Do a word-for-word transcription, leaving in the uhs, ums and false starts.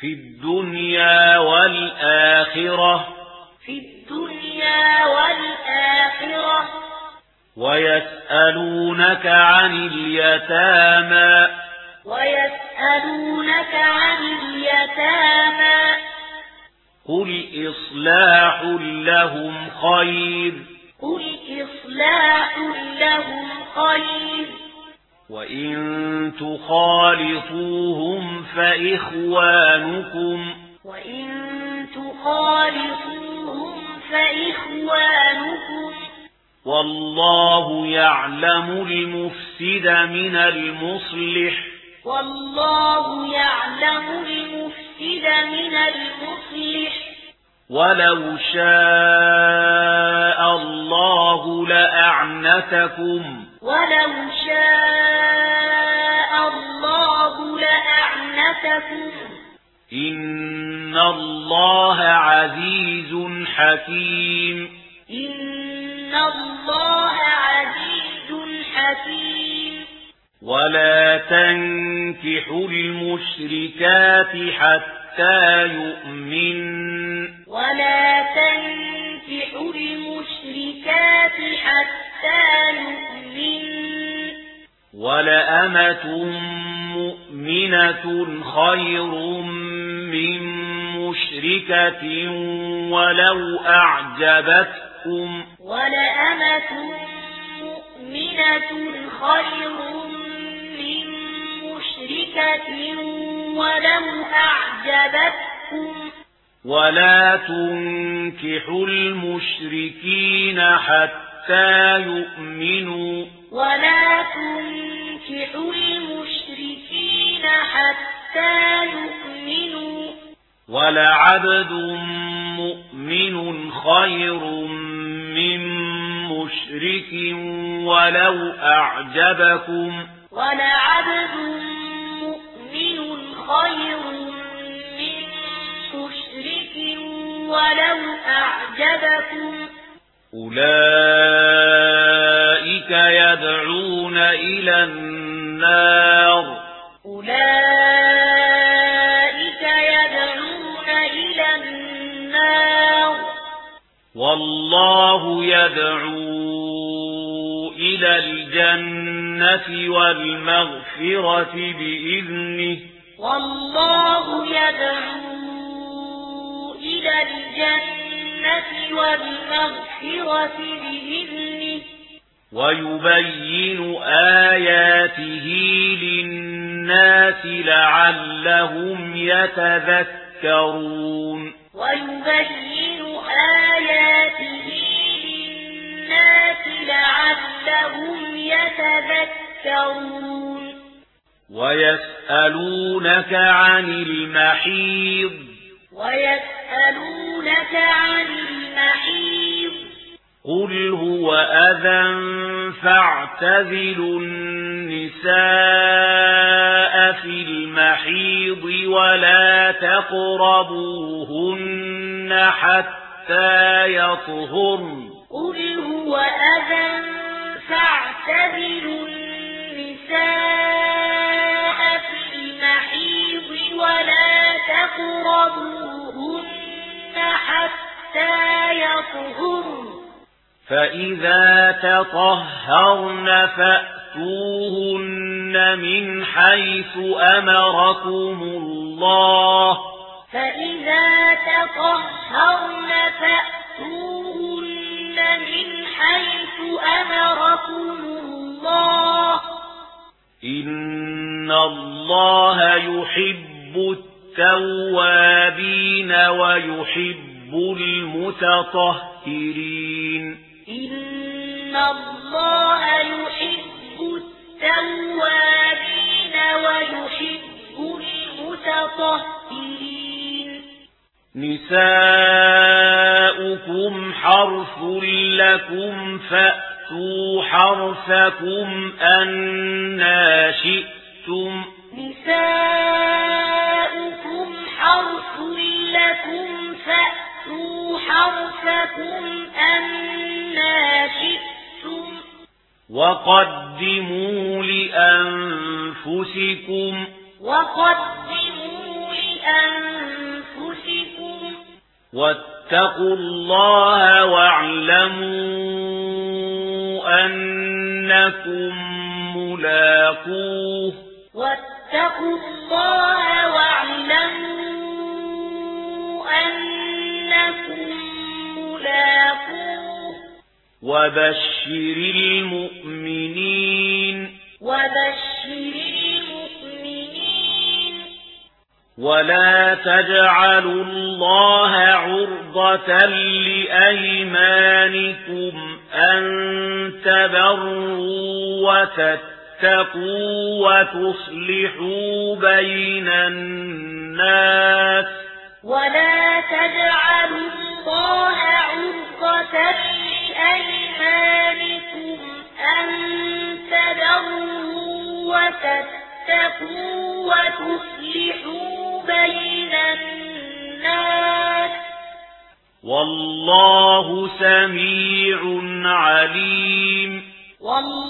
في الدنيا والآخرة في الدنيا والآخرة ويسألونك عن اليتامى ويسألونك عن اليتامى قل إصلاح لهم خير قل إصلاح لهم خير وإن تخالطوهم فإخوانكم وإن تخالطوهم فإخوانكم والله يعلم المفسد من المصلح والله يعلم المفسد من المصلح ولو شاء الله لأعنتكم ولو شاء الله لأعنتكم إن الله عزيز حكيم إن الله عزيز حكيم ولا تنكحوا المشركات حتى يؤمن ولا تنكحوا المشركات حتى يؤمن ولأمة مؤمنة خير من مشركة ولو أعجبتكم ولأمة مؤمنة خير من مشركة ولو أعجبتكم ولا تنكحوا المشركين حتى يؤمنوا ولا تنكحوا المشركين حتى يؤمنوا ولعبد مؤمن خير من مشرك ولو أعجبكم ولعبد مؤمن خير من مشرك ولو أعجبكم أولئك يدعون إلى النار أولئك يدعون إلى النار والله يدعو إلى الجنة والمغفرة بإذنه والله يدعو إلى الجنة والمغفرة بإذنه ويبين آياته للناس لعلهم يتذكرون ويبين آياته للناس لعلهم يتذكرون ويسألونك عن المحيض ويسألونك عن المحيض قل هو أذى فاعتزلوا النساء في المحيض ولا تقربوهن حتى يطهرن قل هو أذى فاعتزلوا النساء في المحيض ولا تقربوهن حتى يطهرن فإذا تطهرن فأتوهن من حيث أمركم الله فإذا تطهرن فأتوهن من حيث أمركم الله إن الله يحب التوابين ويحب المتطهرين إن الله يحب التوابين ويحب المتطهرين نساؤكم حرث لكم فأتوا حرثكم أنى شئتم نساؤكم حرث لكم فأتوا حرثكم أنى شئتم وقدموا لأنفسكم وقدموا لأنفسكم واتقوا الله واعلموا أنكم ملاقوه واتقوا الله واعلموا أنكم ملاقوه وبشر المؤمنين وبشر المؤمنين ولا تجعلوا الله عرضة لأيمانكم أن تبروا وتتقوا وتصلحوا بين الناس ولا تجعلوا الله عرضة لأيمانكم أن تبروا وتتقوا وتصلحوا بين الناس والله سميع عليم. والله